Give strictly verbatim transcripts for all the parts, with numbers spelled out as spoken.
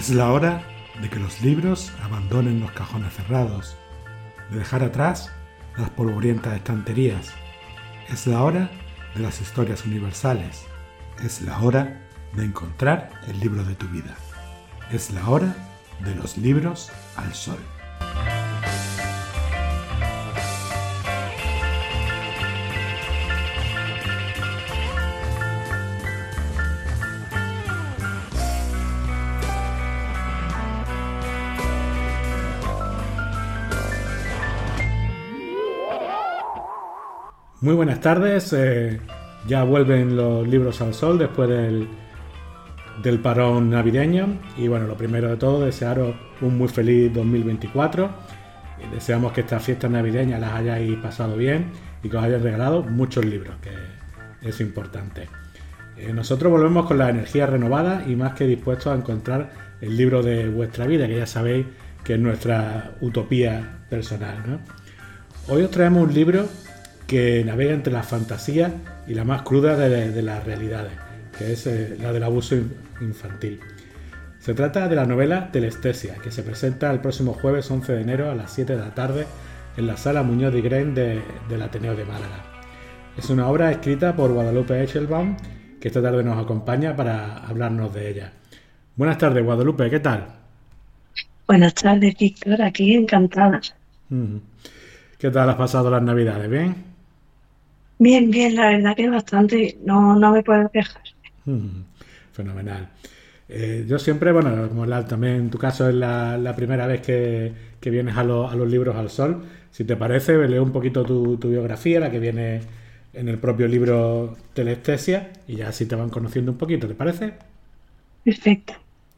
Es la hora de que los libros abandonen los cajones cerrados, de dejar atrás las polvorientas estanterías. Es la hora de las historias universales. Es la hora de encontrar el libro de tu vida. Es la hora de los libros al sol. Muy buenas tardes, eh, ya vuelven los libros al sol después del, del parón navideño y bueno, lo primero de todo, desearos un muy feliz dos mil veinticuatro. Deseamos que estas fiestas navideñas las hayáis pasado bien y que os hayáis regalado muchos libros, que es importante. Eh, nosotros volvemos con la energía renovada y más que dispuestos a encontrar el libro de vuestra vida, que ya sabéis que es nuestra utopía personal, ¿no? Hoy os traemos un libro que navega entre la fantasía y la más cruda de, de las realidades, que es eh, la del abuso infantil. Se trata de la novela Telestesia, que se presenta el próximo jueves once de enero a las siete de la tarde en la Sala Muñoz de Gren de, del Ateneo de Málaga. Es una obra escrita por Guadalupe Eichelbaum, que esta tarde nos acompaña para hablarnos de ella. Buenas tardes, Guadalupe, ¿qué tal? Buenas tardes, Víctor, aquí encantada. ¿Qué tal has pasado las Navidades? ¿Bien? Bien, bien, la verdad que bastante, no, no me puedo quejar. Mm, fenomenal. Eh, yo siempre, bueno, como la, también en tu caso es la, la primera vez que, que vienes a, lo, a los libros al sol, si te parece, leo un poquito tu, tu biografía, la que viene en el propio libro Telestesia, y ya así te van conociendo un poquito, ¿te parece? Perfecto.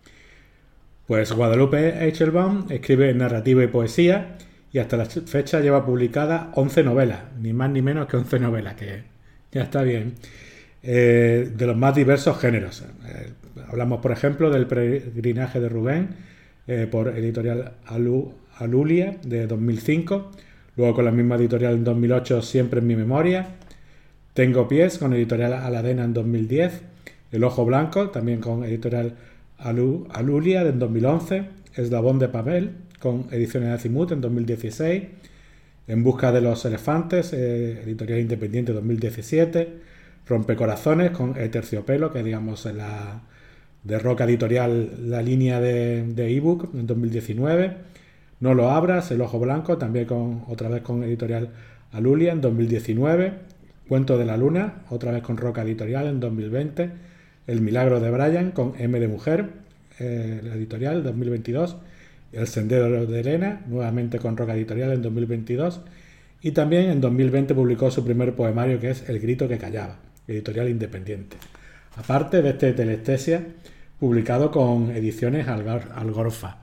Pues Guadalupe Eichelbaum escribe narrativa y poesía, y hasta la fecha lleva publicadas once novelas, ni más ni menos que once novelas, que ya está bien, eh, de los más diversos géneros. Eh, hablamos, por ejemplo, del Peregrinaje de Rubén, eh, por editorial Alu, Alulia, de dos mil cinco, luego con la misma editorial en dos mil ocho, Siempre en mi memoria, Tengo pies, con editorial Aladena en dos mil diez, El ojo blanco, también con editorial Alu, Alulia, en dos mil once, Eslabón de papel, con ediciones Azimut en dos mil dieciséis, En busca de los elefantes, eh, editorial independiente dos mil diecisiete, Rompecorazones con Eterciopelo, que digamos es la de Roca Editorial, la línea de, de ebook en dos mil diecinueve, No lo abras, El ojo blanco, también con otra vez con editorial Alulia en dos mil diecinueve, Cuento de la luna, otra vez con Roca Editorial en dos mil veinte, El milagro de Brian con M de mujer, eh, la editorial dos mil veintidós, El sendero de Elena, nuevamente con Roca Editorial en dos mil veintidós, y también en dos mil veinte publicó su primer poemario, que es El grito que callaba, editorial independiente. Aparte de este Telestesia, publicado con ediciones Algor- Algorfa.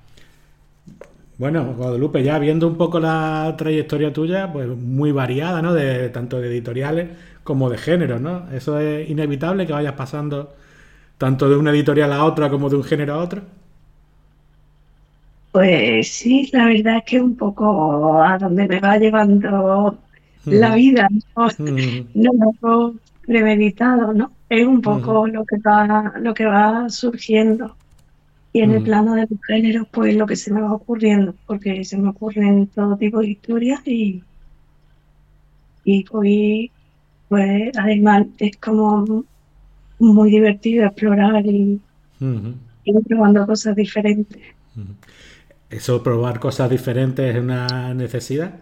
Bueno, Guadalupe, ya viendo un poco la trayectoria tuya, pues muy variada, ¿no? De, tanto de editoriales como de géneros, ¿no? Eso es inevitable, que vayas pasando tanto de una editorial a otra como de un género a otro. Pues sí, la verdad es que un poco a donde me va llevando la Ujú, vida, no, ujú, no algo premeditado, ¿no? Es un ujú, poco lo que va, lo que va surgiendo. Y en el ujú, plano de los géneros, pues lo que se me va ocurriendo, porque se me ocurren todo tipo de historias y, y hoy, pues además es como muy divertido explorar y ujú, ir probando cosas diferentes. ujú. Eso, probar cosas diferentes es una necesidad.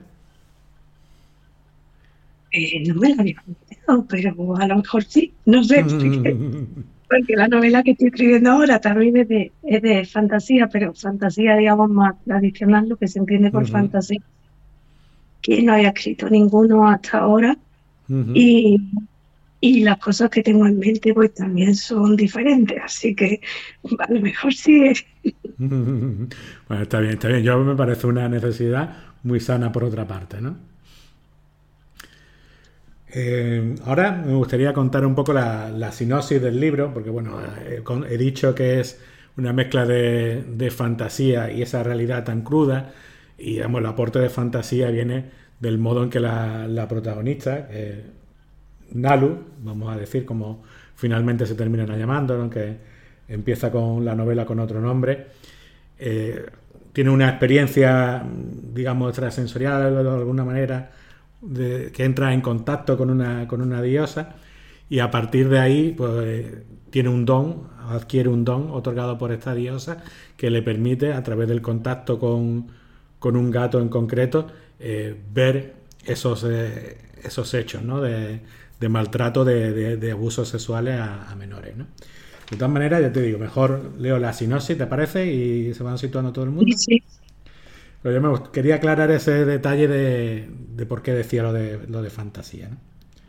Eh, no me la había planteado, pero a lo mejor sí, no sé, porque, porque la novela que estoy escribiendo ahora también es de, es de fantasía, pero fantasía, digamos, más tradicional, lo que se entiende por Ujú, fantasía, que no había escrito ninguno hasta ahora, ujú. y, y las cosas que tengo en mente pues también son diferentes, así que a lo mejor sí. Bueno, está bien, está bien. Yo me parece una necesidad muy sana por otra parte, ¿no? Eh, ahora me gustaría contar un poco la, la sinopsis del libro, porque bueno, eh, con- he dicho que es una mezcla de, de fantasía y esa realidad tan cruda, y digamos, el aporte de fantasía viene del modo en que la, la protagonista, eh, Nalu, vamos a decir como finalmente se terminan llamando, ¿no? Que empieza con la novela con otro nombre. Eh, tiene una experiencia, digamos, extrasensorial de alguna manera, de, que entra en contacto con una, con una diosa, y a partir de ahí pues tiene un don, adquiere un don otorgado por esta diosa que le permite, a través del contacto con, con un gato en concreto, eh, ver esos, eh, esos hechos, ¿no? de, de maltrato, de, de, de abusos sexuales a, a menores, ¿no? De todas maneras, ya te digo, mejor leo la sinopsis, ¿te parece? Y se van situando todo el mundo. Sí, sí. Pero yo me quería aclarar ese detalle de, de por qué decía lo de, lo de fantasía, ¿no?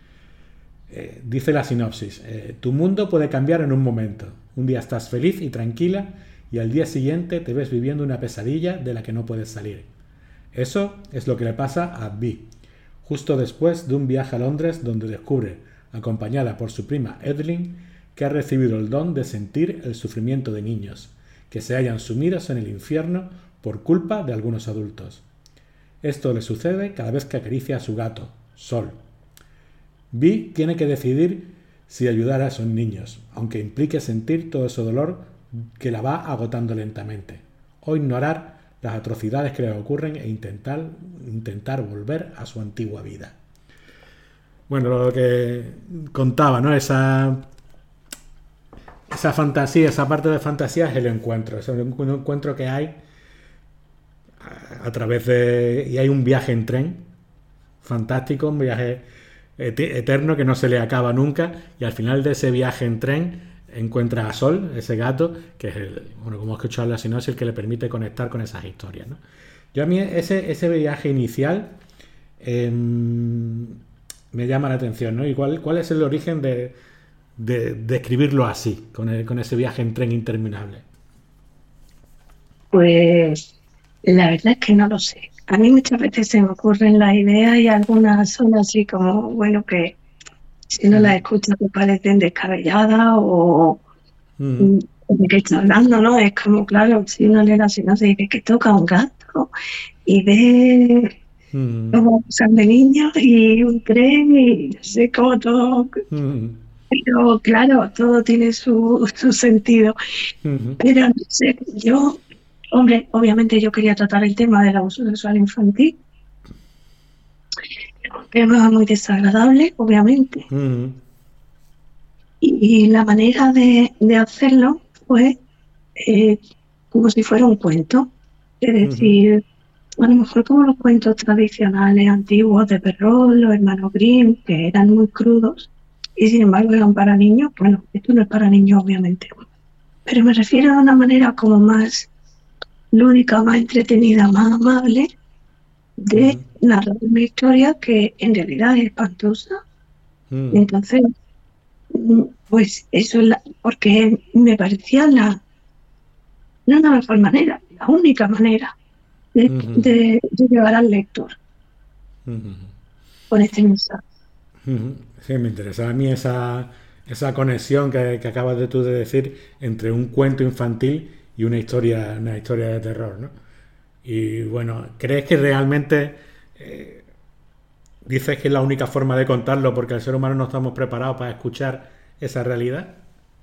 Eh, dice la sinopsis: eh, tu mundo puede cambiar en un momento. Un día estás feliz y tranquila y al día siguiente te ves viviendo una pesadilla de la que no puedes salir. Eso es lo que le pasa a Vi, justo después de un viaje a Londres donde descubre, acompañada por su prima Evelyn, que ha recibido el don de sentir el sufrimiento de niños que se hallan sumidos en el infierno por culpa de algunos adultos. Esto le sucede cada vez que acaricia a su gato, Sol. Vi tiene que decidir si ayudar a esos niños, aunque implique sentir todo ese dolor que la va agotando lentamente, o ignorar las atrocidades que le ocurren e intentar, intentar volver a su antigua vida. Bueno, lo que contaba, ¿no? Esa, esa fantasía, esa parte de fantasía es el encuentro, es un encuentro que hay a, a través de... y hay un viaje en tren fantástico, un viaje eterno que no se le acaba nunca, y al final de ese viaje en tren encuentra a Sol, ese gato, que es el, bueno, como he escuchado en la sinopsis, el que le permite conectar con esas historias, ¿no? Yo a mí ese, ese viaje inicial eh, me llama la atención, ¿no? ¿Y cuál, cuál es el origen de, de, de escribirlo así, con, el, con ese viaje en tren interminable? Pues la verdad es que no lo sé. A mí muchas veces se me ocurren las ideas y algunas son así como, bueno, que si no las escuchas te parecen descabelladas o mm. de qué está hablando, ¿no? Es como, claro, si uno lee la sinopsis y dice que toca un gato y ve mm. cómo usan de niños y un tren y no sé cómo todo... Mm. Pero claro, todo tiene su, su sentido. Mm-hmm. Pero no sé, yo... Hombre, obviamente yo quería tratar el tema del abuso sexual infantil. Un tema muy desagradable, obviamente. Mm. Y, y la manera de, de hacerlo fue eh, como si fuera un cuento. Es decir, mm. a lo mejor como los cuentos tradicionales, antiguos de Perrault, los hermanos Grimm, que eran muy crudos y sin embargo eran para niños. Bueno, esto no es para niños, obviamente. Pero me refiero a una manera como más... lúdica, más entretenida, más amable de uh-huh. narrar una historia que en realidad es espantosa. Uh-huh. Entonces, pues eso es la, porque me parecía la no la mejor manera, la única manera de, uh-huh. de, de llevar al lector uh-huh. con este mensaje. Uh-huh. Sí, me interesaba a mí esa, esa conexión que, que acabas de tú de decir entre un cuento infantil y una historia, una historia de terror, ¿no? Y bueno, ¿crees que realmente eh, dices que es la única forma de contarlo porque el ser humano no estamos preparados para escuchar esa realidad?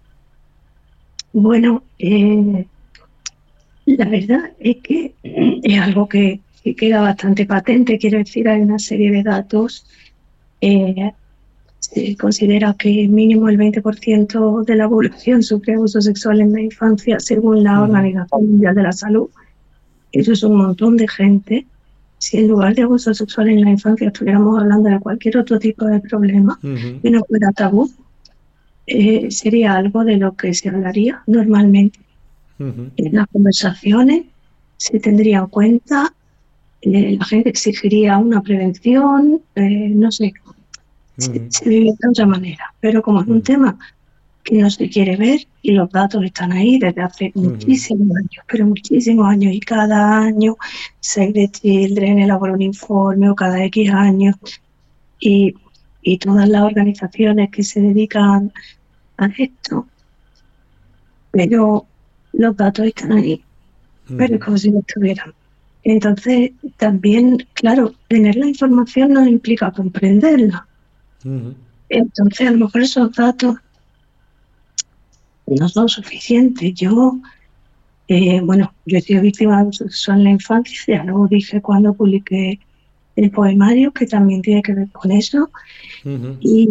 Bueno, eh, la verdad es que es algo que, que queda bastante patente. Quiero decir, hay una serie de datos. Eh, se considera que mínimo el veinte por ciento de la población sufre abuso sexual en la infancia, según la uh-huh. Organización Mundial de la Salud. Eso es un montón de gente. Si en lugar de abuso sexual en la infancia estuviéramos hablando de cualquier otro tipo de problema uh-huh. que no fuera tabú, eh, sería algo de lo que se hablaría normalmente. Uh-huh. En las conversaciones se tendría en cuenta, eh, la gente exigiría una prevención, eh, no sé, Se, se vive de otra manera, pero como es un tema que no se quiere ver y los datos están ahí desde hace uh-huh. muchísimos años, pero muchísimos años, y cada año Save the Children elabora un informe o cada X años y, y todas las organizaciones que se dedican a esto, pero los datos están ahí, uh-huh. pero es como si no estuvieran. Entonces también, claro, tener la información no implica comprenderla. Uh-huh. Entonces a lo mejor esos datos no son suficientes. Yo, eh, bueno, yo he sido víctima de abuso sexual en la infancia, ya lo dije cuando publiqué el poemario, que también tiene que ver con eso. Uh-huh. Y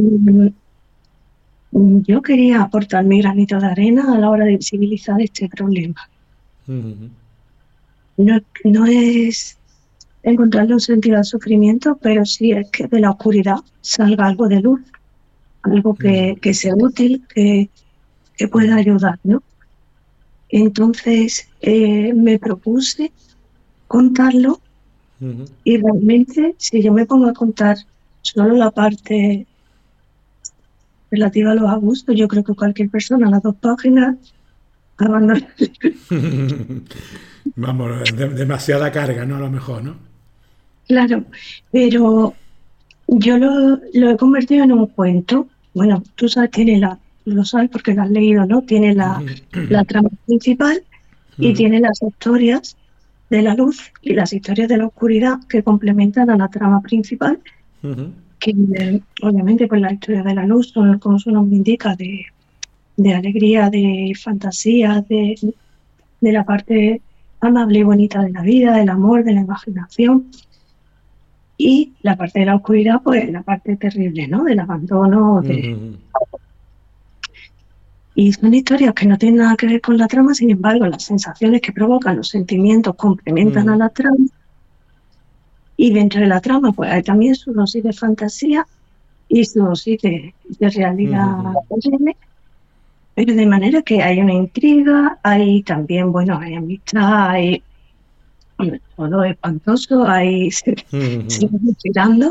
yo quería aportar mi granito de arena a la hora de visibilizar este problema. Uh-huh. No, no es encontrarle un sentido al sufrimiento, pero sí es que de la oscuridad salga algo de luz, algo que, Uh-huh. que sea útil, que, que pueda ayudar, ¿no? Entonces eh, me propuse contarlo. Uh-huh. Y realmente, si yo me pongo a contar solo la parte relativa a los abusos, yo creo que cualquier persona a las dos páginas abandona. Vamos, de- demasiada carga, ¿no? A lo mejor, ¿no? Claro, pero yo lo, lo he convertido en un cuento. Bueno, tú sabes, tiene la, lo sabes porque lo has leído, ¿no? Tiene la, la trama principal y Uh-huh. tiene las historias de la luz y las historias de la oscuridad que complementan a la trama principal, Uh-huh. que eh, obviamente pues la historia de la luz son, como su nombre indica, de, de alegría, de fantasía, de, de la parte amable y bonita de la vida, del amor, de la imaginación. Y la parte de la oscuridad, pues la parte terrible, ¿no? Del abandono. De... Uh-huh. Y son historias que no tienen nada que ver con la trama, sin embargo, las sensaciones que provocan, los sentimientos complementan a Uh-huh. la trama. Y dentro de la trama, pues hay también su dosis de fantasía y su dosis de, de realidad Uh-huh. posible, pero de manera que hay una intriga, hay también, bueno, hay amistad, hay hombre, todo espantoso, hay se, Uh-huh. se va tirando,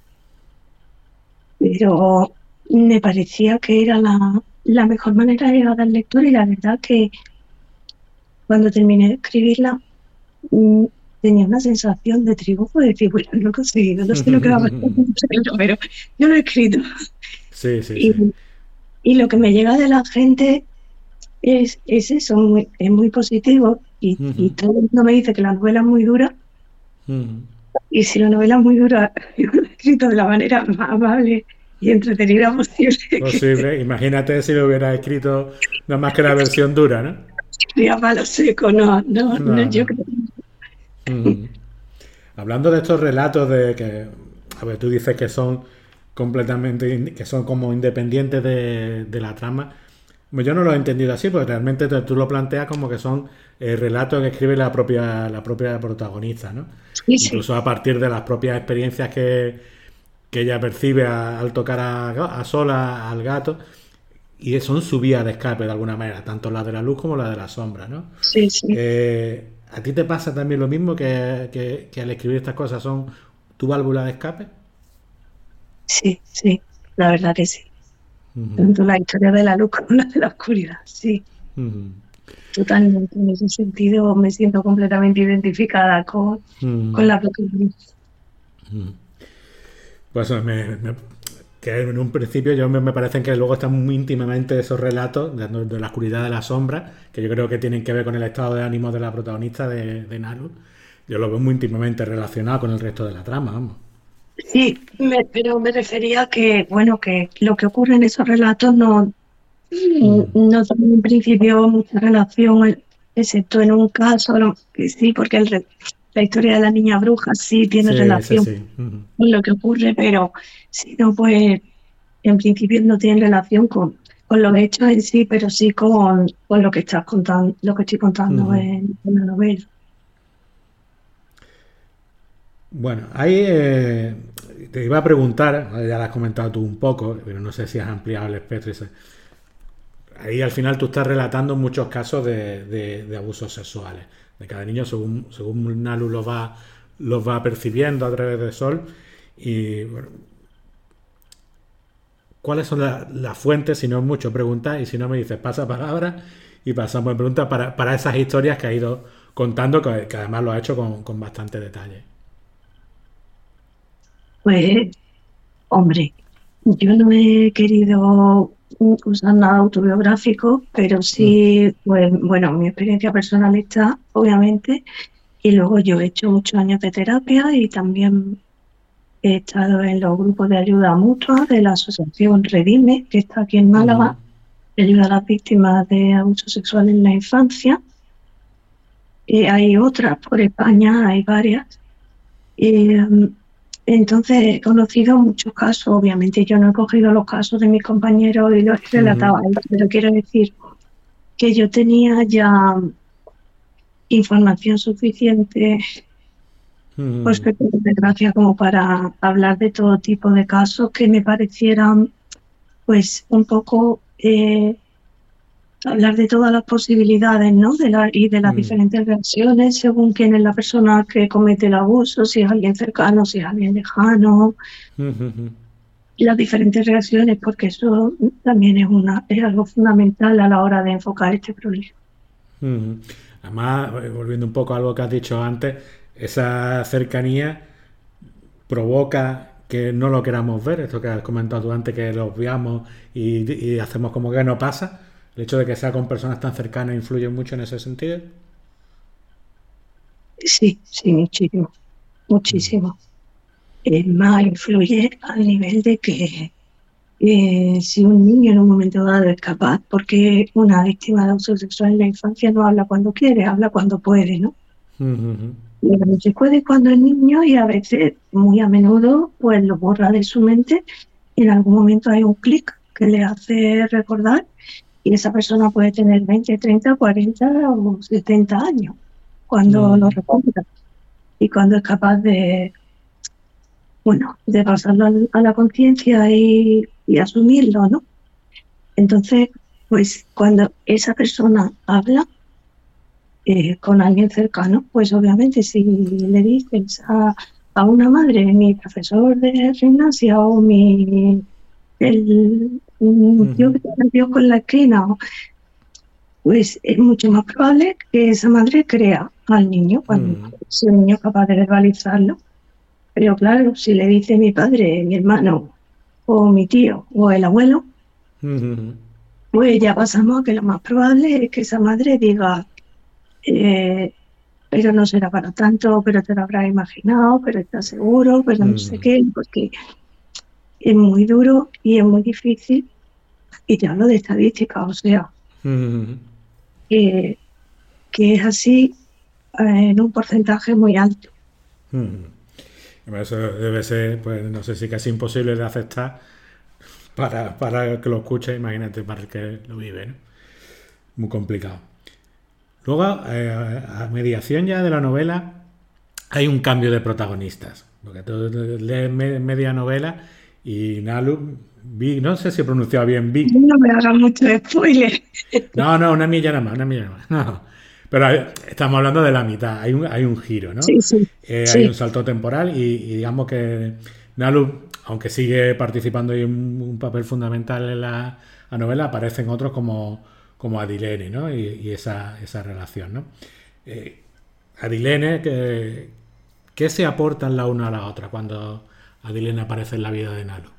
pero me parecía que era la, la mejor manera de llegar al lector y la verdad que cuando terminé de escribirla mm, tenía una sensación de triunfo de decir, bueno, lo he conseguido, no sé lo que va a pasar, pero yo lo he escrito. Sí, sí, Y, sí. y lo que me llega de la gente es, es eso, muy, es muy positivo y, y Uh-huh. todo el mundo me dice que la novela es muy dura Uh-huh. y si la novela es muy dura, yo la he escrito de la manera más amable y entretenida posible que Posible. Imagínate si lo hubiera escrito nada más que la versión dura, ¿no? sería palo seco, no, no, no, No, yo no. creo que Ujú. Hablando de estos relatos de que, a ver, tú dices que son completamente, in- que son como independientes de, de la trama. Pues yo no lo he entendido así, porque realmente te- tú lo planteas como que son eh, relatos que escribe la propia, la propia protagonista, ¿no? sí, sí, Incluso a partir de las propias experiencias que, que ella percibe a- al tocar a, a sola al gato, y son su vía de escape de alguna manera, tanto la de la luz como la de la sombra, ¿no? sí, sí, Eh, ¿A ti te pasa también lo mismo que, que- que al escribir estas cosas son tu válvula de escape? sí, sí, la verdad que sí. Ujú. Tanto la historia de la luz como la de la oscuridad, sí, Ujú. totalmente. En ese sentido me siento completamente identificada con, con Ujú. la protagonista. Ujú. Pues eso me, me- que en un principio yo me, me parecen que luego están muy íntimamente esos relatos de, de la oscuridad de la sombra, que yo creo que tienen que ver con el estado de ánimo de la protagonista de, de Naru. Yo lo veo muy íntimamente relacionado con el resto de la trama, vamos. Sí, me- pero me refería a que, bueno, que lo que ocurre en esos relatos no, Ujú. no tiene en principio mucha relación, excepto en un caso, lo- que sí, porque el re- la historia de la niña bruja sí tiene Sí, ese relación sí. Ujú. con lo que ocurre, pero si no, pues en principio no tiene relación con, con los hechos en sí, pero sí con, con lo que estás contando, lo que estoy contando Ujú. en, en la novela. Bueno, ahí eh, te iba a preguntar, ya lo has comentado tú un poco, pero no sé si has ampliado el espectro. ese- Ahí al final tú estás relatando muchos casos de, de- de abusos sexuales, de cada niño según, según Nalu los va, los va percibiendo a través del sol. Y bueno, ¿cuáles son la- las fuentes? Si no es mucho, preguntar, y si no me dices, pasa palabra y pasamos en preguntas para, para esas historias que ha ido contando, que, que además lo ha hecho con, con bastante detalle. Pues, hombre, yo no he querido usar nada autobiográfico, pero Mm, sí, pues, bueno, mi experiencia personal está, obviamente, y luego yo he hecho muchos años de terapia y también he estado en los grupos de ayuda mutua de la asociación Redime, que está aquí en mm, Málaga, ayuda a las víctimas de abuso sexual en la infancia. Eh, hay otras por España, hay varias. Eh, entonces he conocido muchos casos. Obviamente yo no he cogido los casos de mis compañeros y los he relatado a ellos, pero quiero decir que yo tenía ya información suficiente, Mm, pues que por desgracia, como para hablar de todo tipo de casos que me parecieran pues un poco eh, hablar de todas las posibilidades, ¿no? De la, y de las mm, diferentes reacciones según quién es la persona que comete el abuso, si es alguien cercano, si es alguien lejano, mm, mm, y las diferentes reacciones, porque eso también es una es algo fundamental a la hora de enfocar este problema. mm. Además, eh, volviendo un poco a algo que has dicho antes, esa cercanía provoca que no lo queramos ver, esto que has comentado tú antes, que lo obviamos y, y hacemos como que no pasa. El hecho de que sea con personas tan cercanas influye mucho en ese sentido. Sí, sí, muchísimo, muchísimo. Es más, influye al nivel de que eh, si un niño en un momento dado es capaz, porque una víctima de abuso sexual en la infancia no habla cuando quiere, habla cuando puede, ¿no? Mm, Y a veces puede cuando es niño y a veces, muy a menudo, pues lo borra de su mente y en algún momento hay un clic que le hace recordar y esa persona puede tener veinte, treinta, cuarenta o setenta años cuando lo mm, recuerda y cuando es capaz de, bueno, de pasarlo al- a la conciencia y, y asumirlo, ¿no? Entonces, pues cuando esa persona habla eh, con alguien cercano, pues obviamente si le dices a, a una madre, mi profesor de gimnasia o mi el, mm, un tío mm, que te cambió con la esquina, pues es mucho más probable que esa madre crea al niño cuando mm, si el niño es capaz de verbalizarlo. Pero claro, si le dice mi padre, mi hermano, o mi tío, o el abuelo, mm, pues ya pasamos a que lo más probable es que esa madre diga, eh, pero no será para tanto, pero te lo habrás imaginado, pero estás seguro, pero no sé mm, qué, porque es muy duro y es muy difícil. Y te hablo de estadística, o sea, mm, que, que es así eh, en un porcentaje muy alto. mm. Eso debe ser, pues no sé si casi imposible de aceptar para, para el que lo escuche, imagínate para el que lo vive, ¿no? Muy complicado. Luego, eh, a mediación ya de la novela, hay un cambio de protagonistas. Porque tú lees media novela y Nalu, Vi, no sé si he pronunciado bien Vi. No me hagas mucho spoiler. No, no, una milla nada más, una milla nada más. No. Pero hay- estamos hablando de la mitad, hay un, hay un giro, ¿no? Sí, sí, Eh, hay un sí. salto temporal y, y digamos que Nalu, aunque sigue participando en un, un papel fundamental en la, la novela, aparecen otros como, como Adilene, ¿no? Y, y esa, esa relación, ¿no? Eh, Adilene, que, ¿qué se aportan la una a la otra cuando Adilene aparece en la vida de Nalu?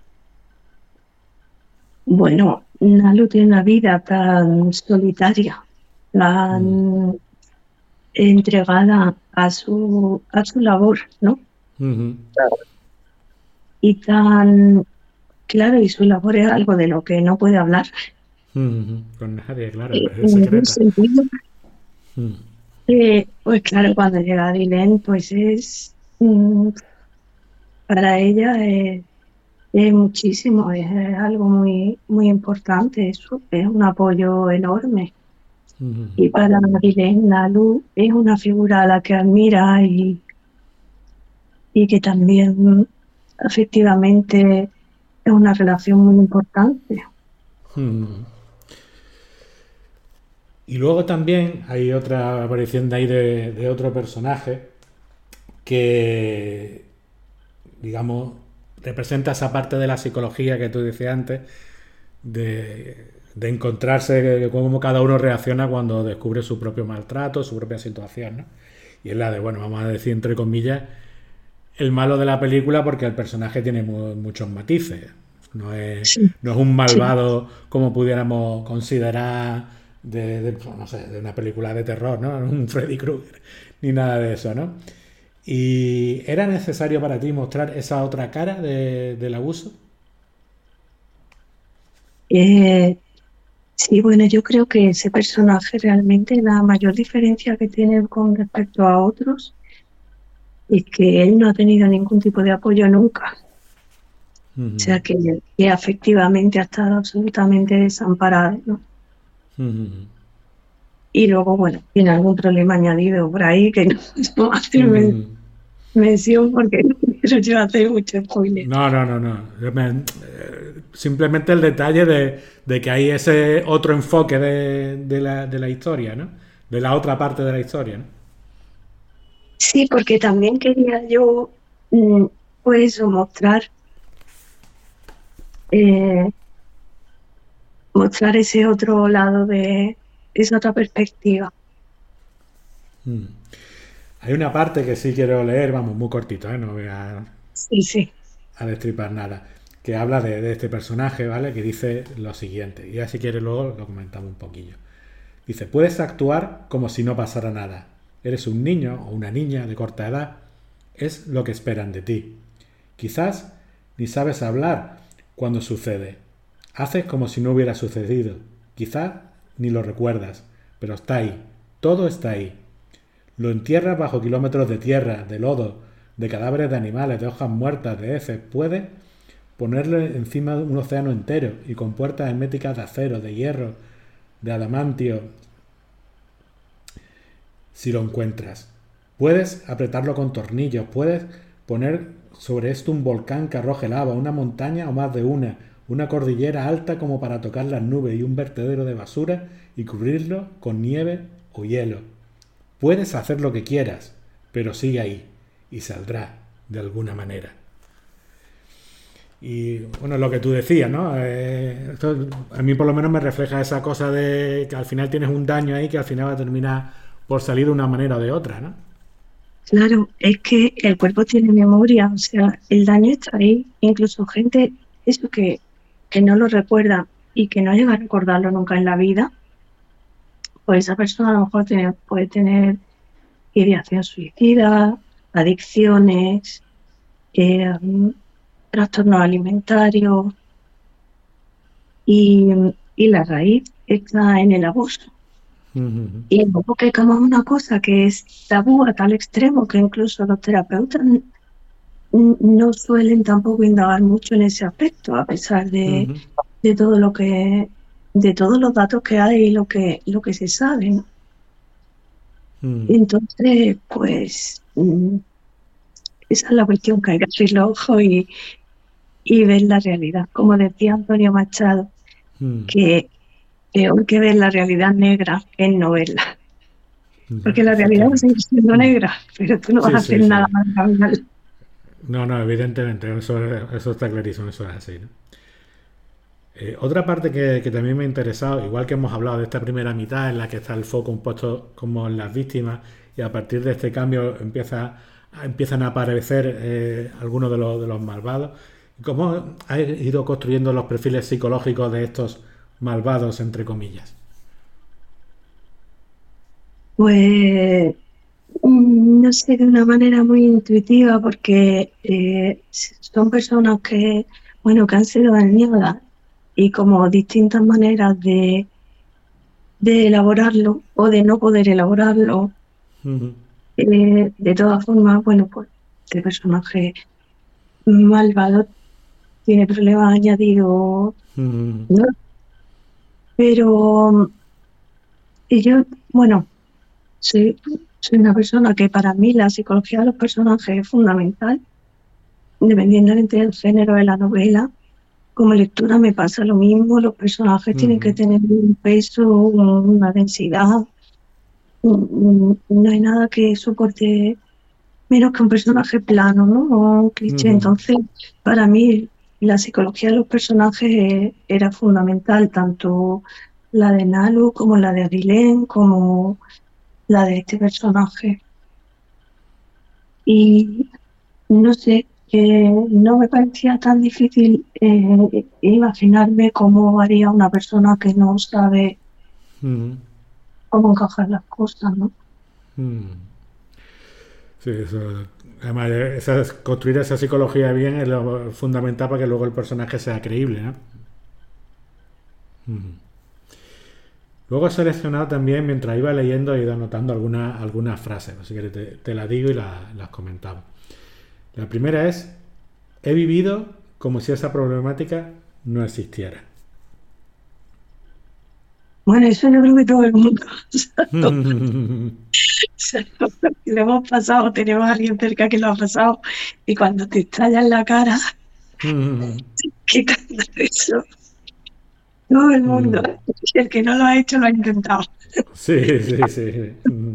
Bueno, Nalu tiene una vida tan solitaria, Mm, tan entregada a su, a su labor, ¿no? ujú, Y tan claro, y su labor es algo de lo que no puede hablar. ujú. Con nadie, claro, Eh, es el en ningún secreto. sentido. Mm, Eh, pues claro, cuando llega Dylan, pues es mm, para ella es, es muchísimo, es, es algo muy, muy importante, eso es un apoyo enorme. ujú, Y para Dylan, Nalu es una figura a la que admira y, y que también efectivamente es una relación muy importante. ujú. Y luego también hay otra aparición de ahí de, de otro personaje que, digamos, representa esa parte de la psicología que tú decías antes, de, de encontrarse de cómo cada uno reacciona cuando descubre su propio maltrato, su propia situación, ¿no? Y es la de, bueno, vamos a decir entre comillas, el malo de la película porque el personaje tiene mu- muchos matices. No es, Sí, no es un sí. malvado como pudiéramos considerar de, de, no sé, de una película de terror, ¿no? Un Freddy Krueger, ni nada de eso, ¿no? ¿Y era necesario para ti mostrar esa otra cara de- del abuso? Eh, Sí, bueno, yo creo que ese personaje realmente la mayor diferencia que tiene con respecto a otros es que él no ha tenido ningún tipo de apoyo nunca. O sea, Ujú. que, que afectivamente ha estado absolutamente desamparado, ¿no? Ujú. Y luego, bueno, tiene algún problema añadido por ahí que no, no hacer men- Ujú. mención porque no quiero yo hacer mucho spoiler. No, no, no, no. Yo me- eh, simplemente el detalle de, de que hay ese otro enfoque de, de la, de la historia, ¿no? De la otra parte de la historia, ¿no? Sí, porque también quería yo, mm, pues, mostrar, eh, mostrar ese otro lado de esa otra perspectiva. Mm. Hay una parte que sí quiero leer, vamos, muy cortito, ¿eh? No voy a, Sí, sí. a destripar nada, que habla de, de este personaje, ¿vale? Que dice lo siguiente, y ya si quieres luego lo comentamos un poquillo. Dice, puedes actuar como si no pasara nada. Eres un niño o una niña de corta edad. Es lo que esperan de ti. Quizás ni sabes hablar cuando sucede. Haces como si no hubiera sucedido. Quizás ni lo recuerdas, pero está ahí. Todo está ahí. Lo entierras bajo kilómetros de tierra, de lodo, de cadáveres de animales, de hojas muertas, de heces. Puedes ponerle encima un océano entero y con puertas herméticas de acero, de hierro, de adamantio, si lo encuentras. Puedes apretarlo con tornillos, puedes poner sobre esto un volcán que arroje lava, una montaña o más de una, una cordillera alta como para tocar las nubes y un vertedero de basura y cubrirlo con nieve o hielo. Puedes hacer lo que quieras, pero sigue ahí y saldrá de alguna manera. Y bueno, lo que tú decías, ¿no? Eh, esto a mí por lo menos me refleja esa cosa de que al final tienes un daño ahí que al final va a terminar por salir de una manera o de otra, ¿no? Claro, es que el cuerpo tiene memoria, o sea, el daño está ahí. Incluso gente, eso que, que no lo recuerda y que no llega a recordarlo nunca en la vida, pues esa persona a lo mejor tiene- puede tener ideación suicida, adicciones, eh, trastornos alimentarios y, y la raíz está en el abuso. Uh-huh. Y luego que como una cosa que es tabú a tal extremo que incluso los terapeutas n- no suelen tampoco indagar mucho en ese aspecto, a pesar de, Uh-huh. de todo lo que, de todos los datos que hay y lo que, lo que se sabe, ¿no? Uh-huh. Entonces, pues, mm, esa es la cuestión que hay que abrir los ojos y, y ver la realidad. Como decía Antonio Machado, Uh-huh. que peor que ver la realidad negra es no verla, porque la realidad va a Efectivamente. seguir siendo Uh-huh. negra, pero tú no vas Sí, a sí, hacer sí. nada más cambiarla. No, no, evidentemente, eso, eso está clarísimo, eso es así, ¿no? Eh, otra parte que, que también me ha interesado, igual que hemos hablado de esta primera mitad en la que está el foco un puesto como en las víctimas y a partir de este cambio empieza, empiezan a aparecer eh, algunos de los, de los malvados, ¿cómo ha ido construyendo los perfiles psicológicos de estos malvados, entre comillas? Pues mm, no sé, de una manera muy intuitiva, porque eh, son personas que, bueno, que han sido dañadas y como distintas maneras de, de elaborarlo o de no poder elaborarlo. Uh-huh. Eh, de todas formas, bueno, pues este personaje malvado tiene problemas añadidos, Uh-huh. ¿no? Pero y yo, bueno, soy, soy una persona que para mí la psicología de los personajes es fundamental, independientemente del género de la novela. Como lectura me pasa lo mismo, los personajes tienen que Uh-huh. tener un peso, una densidad, no hay nada que soporte menos que un personaje plano, ¿no? O un cliché. Uh-huh. Entonces, para mí, la psicología de los personajes eh, era fundamental, tanto la de Nalu como la de Avilén, como la de este personaje. Y no sé, eh, no me parecía tan difícil eh, imaginarme cómo haría una persona que no sabe Uh-huh. cómo encajar las cosas, ¿no? Uh-huh. Sí, eso. Además, esa, construir esa psicología bien es lo fundamental para que luego el personaje sea creíble, ¿no? Uh-huh. Luego he seleccionado también, mientras iba leyendo, he ido anotando algunas algunas frases, así que te, te las digo y la- las comentamos. La primera es, he vivido como si esa problemática no existiera. Bueno, eso yo creo que todo el mundo. O sea, lo hemos pasado, tenemos a alguien cerca que lo ha pasado y cuando te estalla en la cara, quitando eso, todo el mundo. Y el que no lo ha hecho lo ha intentado. Sí, sí, sí.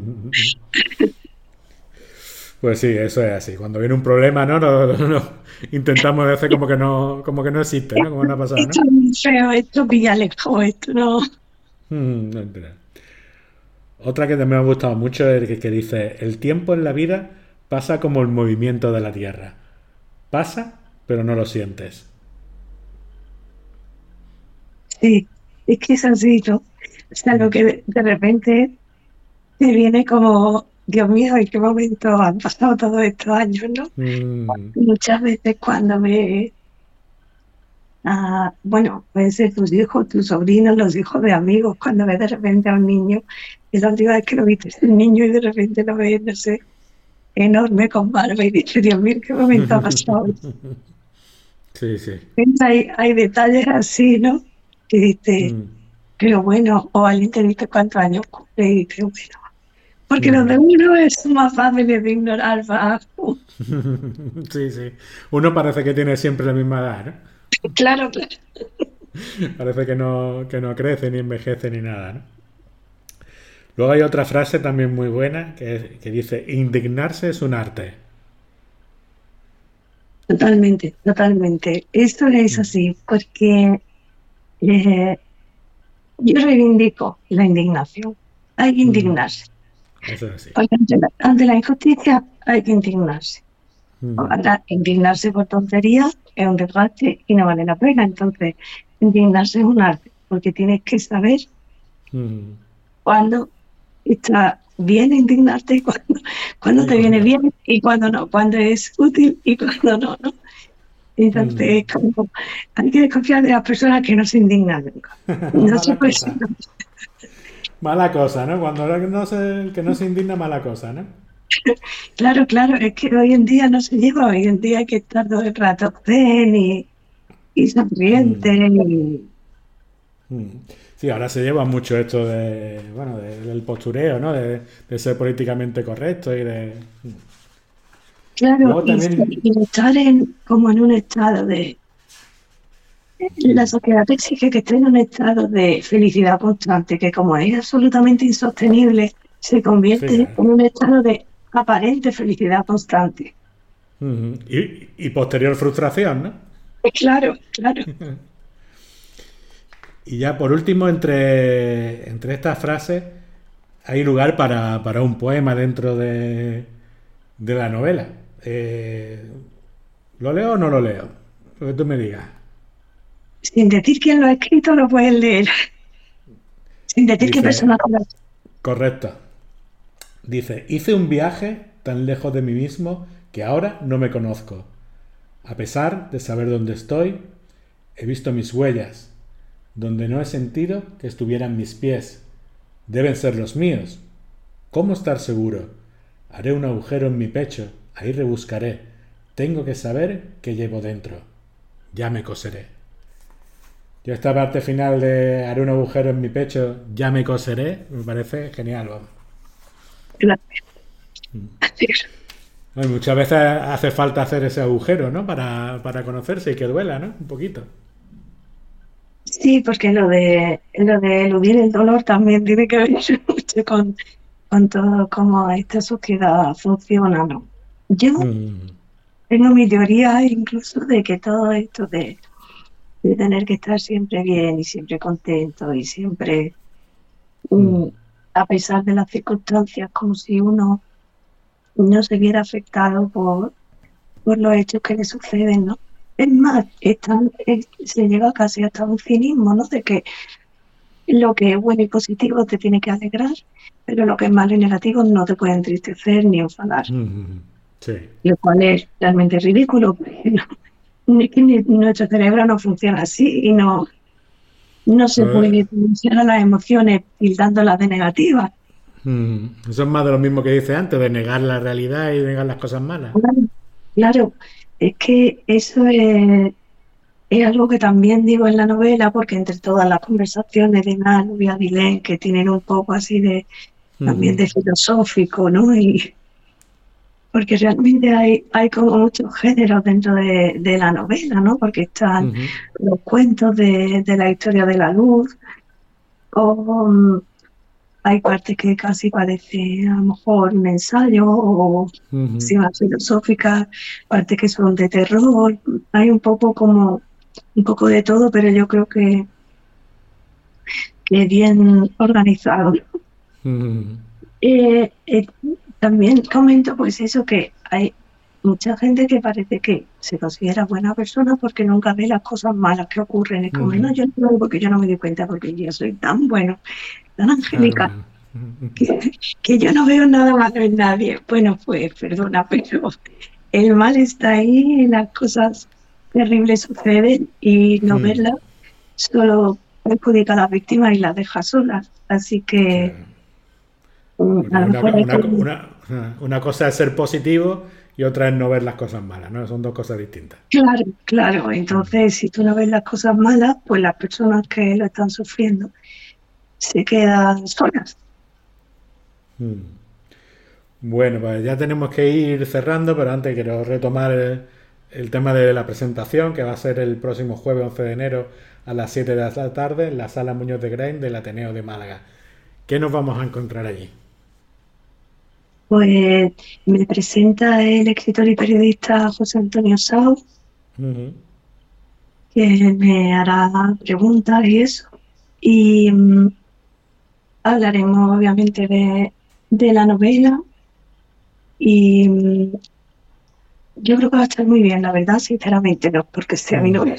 Pues sí, eso es así. Cuando viene un problema, ¿no? No, no, no. Intentamos hacer como que no, como que no existe, ¿no? Como no ha pasado, ¿no? Esto es muy feo, esto pilla lejos, esto no. Mm, no entiendo. Otra que también me ha gustado mucho es que, que dice, el tiempo en la vida pasa como el movimiento de la Tierra. Pasa, pero no lo sientes. Sí, es que es así, ¿no? O sea, lo que de, de repente te viene como, Dios mío, ¿en qué momento han pasado todos estos años, no? Mm, Muchas veces cuando me, ah, bueno, pueden ser tus hijos, tus sobrinos, los hijos de amigos, cuando ves de repente a un niño, y la última vez que lo viste es un niño y de repente lo ves, no sé, enorme con barba y dices, Dios mío, ¿qué momento ha pasado? sí, sí. Hay, hay detalles así, ¿no? Que dices, Mm, pero bueno, o alguien te dice cuántos años cumple y dices, bueno, porque los de mm. uno es más fáciles de ignorar, va. Sí, sí. Uno parece que tiene siempre la misma edad, ¿no? Claro, claro. Parece que no, que no crece, ni envejece, ni nada, ¿no? Luego hay otra frase también muy buena que, es- que dice, indignarse es un arte. Totalmente, totalmente. Esto es Mm, así, porque eh, yo reivindico la indignación. Hay que mm, indignarse. eso es así. Porque ante la, ante la injusticia hay que indignarse. Mm, Ahora, indignarse por tonterías es un desgaste y no vale la pena. Entonces, indignarse es un arte, porque tienes que saber mm. cuándo está bien indignarte y cuándo, cuándo ¿Y te viene cuándo? bien y cuándo no, cuándo es útil y cuándo no, ¿no? Mm. Entonces, como, hay que desconfiar de las personas que no se indignan nunca. No se Mala puede cosa. ser. Mala cosa, ¿no? Cuando no se, el que no se indigna, mala cosa, ¿no? Claro, claro, es que hoy en día no se lleva, hoy en día hay que estar todo el rato zen y, y sonriente. Mm, Y, mm. Sí, ahora se lleva mucho esto de, bueno, de- del postureo, ¿no? De, de ser políticamente correcto y de... claro, Luego y, también... y estar en, como en un estado de... La sociedad te exige que estés en un estado de felicidad constante, que como es absolutamente insostenible, se Sí, convierte en claro. un estado de aparente felicidad constante. Ujú. Y, y posterior frustración, ¿no? Eh, Claro, claro. Y ya por último, entre, entre estas frases, hay lugar para, para un poema dentro de, de la novela. Eh, ¿Lo leo o no lo leo? Lo que tú me digas. Sin decir quién lo ha escrito, lo puedes leer. Sin decir qué Dice, personaje lo ha escrito. correcto. Dice, hice un viaje tan lejos de mí mismo que ahora no me conozco. A pesar de saber dónde estoy, he visto mis huellas, donde no he sentido que estuvieran mis pies. Deben ser los míos. ¿Cómo estar seguro? Haré un agujero en mi pecho, ahí rebuscaré. Tengo que saber qué llevo dentro. Ya me coseré. Yo esta parte final de haré un agujero en mi pecho, ya me coseré, me parece genial, vamos. Claro. Bueno, muchas veces hace falta hacer ese agujero, ¿no? Para, para conocerse y que duela, ¿no? Un poquito. Sí, porque lo de, lo de eludir el dolor también tiene que ver mucho con, con todo cómo esta sociedad funciona, ¿no? Yo Mm, tengo mi teoría incluso de que todo esto de, de tener que estar siempre bien y siempre contento y siempre, mm, mm, a pesar de las circunstancias, como si uno no se viera afectado por, por los hechos que le suceden, ¿no? Es más, están, es- se llega casi hasta un cinismo, ¿no? De que lo que es bueno y positivo te tiene que alegrar, pero lo que es malo y negativo no te puede entristecer ni enfadar, mm, sí. lo cual es realmente ridículo, porque no- ni- que ni- nuestro cerebro no funciona así y no. no se Pues, puede pronunciar a las emociones tildándolas de negativas. mm, eso es más de lo mismo que dice antes, de negar la realidad y negar las cosas malas. Claro, claro, es que eso es, es algo que también digo en la novela, porque entre todas las conversaciones de Nalu y Avilén, que tienen un poco así de también Ujú, de filosófico, ¿no? Y porque realmente hay, hay como muchos géneros dentro de, de la novela, ¿no? Porque están ujú, los cuentos de, de la historia de la luz, o mm, hay partes que casi parece a lo mejor un ensayo, o ujú, sí, más filosóficas, partes que son de terror, hay un poco como un poco de todo, pero yo creo que, que bien organizado. ujú. Eh, eh, también comento pues eso, que hay mucha gente que parece que se considera buena persona porque nunca ve las cosas malas que ocurren. Es como, Ujú. no, yo no lo veo porque yo no me doy cuenta, porque yo soy tan bueno, tan angélica, Claro. Ujú. que, que yo no veo nada malo en nadie. Bueno, pues perdona, pero el mal está ahí, las cosas terribles suceden y no Mm, verlas solo perjudica a las víctimas y las deja solas. Así que claro. mm, Porque a lo una, mejor hay una, que... una, una cosa es ser positivo y otra es no ver las cosas malas, ¿no? Son dos cosas distintas. Claro, claro. Entonces, si tú no ves las cosas malas, pues las personas que lo están sufriendo se quedan solas. Mm. Bueno, pues ya tenemos que ir cerrando, pero antes quiero retomar el, el tema de la presentación, que va a ser el próximo jueves once de enero a las siete de la tarde en la sala Muñoz de Grain del Ateneo de Málaga. ¿Qué nos vamos a encontrar allí? Pues me presenta el escritor y periodista José Antonio Sau, Ujú, que me hará preguntas y eso. Y mm, hablaremos obviamente de, de la novela y mm, yo creo que va a estar muy bien, la verdad, sinceramente, no porque sea mi ujú, novela.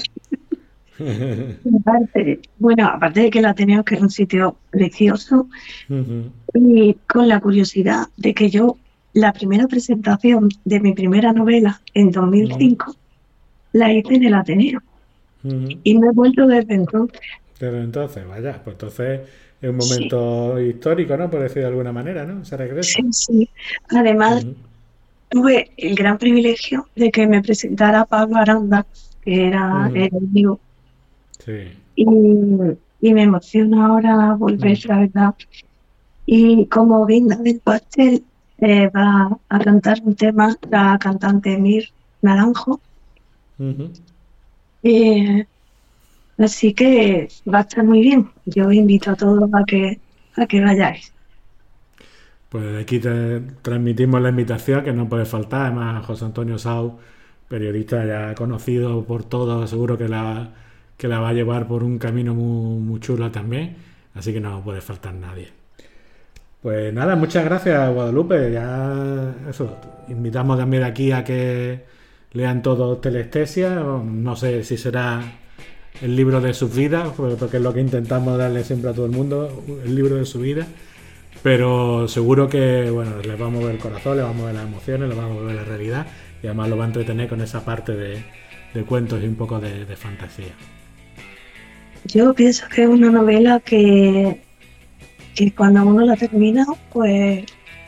Aparte, bueno, aparte de que la Ateneo, que es un sitio precioso, ujú, y con la curiosidad de que yo, la primera presentación de mi primera novela en ujú, dos mil cinco, la hice en el Ateneo ujú. y me he vuelto desde entonces. Pero entonces, vaya, pues entonces es un Sí, momento histórico, ¿no? Por decir de alguna manera, ¿no? Ese regreso. sí, sí. Además, Ujú, tuve el gran privilegio de que me presentara Pablo Aranda, que era ujú. el amigo, Sí. y, y me emociona ahora volver, Mm, la verdad. Y como guinda del pastel, eh, va a cantar un tema la cantante Mir Naranjo. ujú. Eh, Así que va a estar muy bien. Yo invito a todos a que, a que vayáis. Pues de aquí te transmitimos la invitación que no puede faltar. Además, José Antonio Sau, periodista ya conocido por todos, seguro que la, que la va a llevar por un camino muy, muy chulo también. Así que no puede faltar nadie. Pues nada, muchas gracias, Guadalupe. Ya eso, invitamos también aquí a que lean todos Telestesia. No sé si será el libro de sus vidas, porque es lo que intentamos darle siempre a todo el mundo, el libro de su vida. Pero seguro que bueno, les va a mover el corazón, les va a mover las emociones, les va a mover la realidad y además lo va a entretener con esa parte de, de cuentos y un poco de, de fantasía. Yo pienso que es una novela que, que cuando uno la termina, pues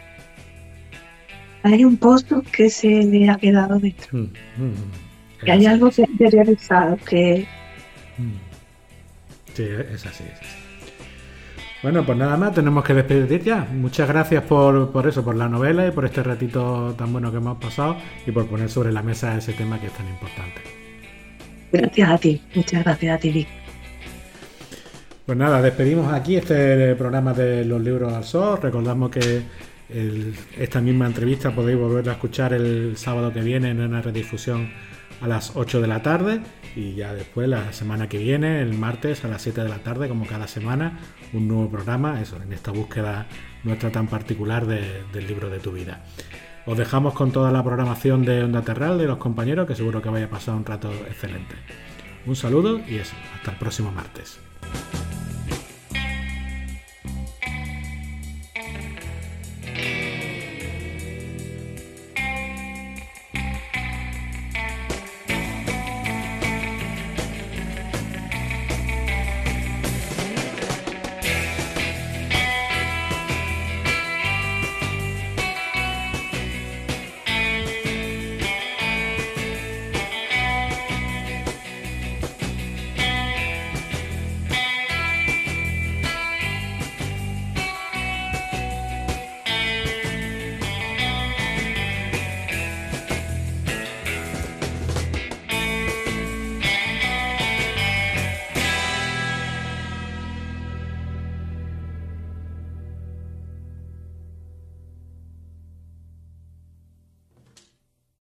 hay un pozo que se le ha quedado dentro. Mm, mm, Que es hay así, algo es que así. ha interiorizado, que Mm, sí, es así, es así. Bueno, pues nada más, tenemos que despedir ya. Muchas gracias por, por eso, por la novela y por este ratito tan bueno que hemos pasado y por poner sobre la mesa ese tema que es tan importante. gracias a ti. Muchas gracias a ti, Vic. Pues nada, despedimos aquí este programa de los libros al sol. Recordamos que el, esta misma entrevista podéis volver a escuchar el sábado que viene en una redifusión a las ocho de la tarde y ya después la semana que viene, el martes a las siete de la tarde, como cada semana, un nuevo programa, eso, en esta búsqueda nuestra tan particular de, del libro de tu vida. Os dejamos con toda la programación de Onda Terral de los compañeros, que seguro que vaya a pasar un rato excelente. Un saludo y eso, hasta el próximo martes.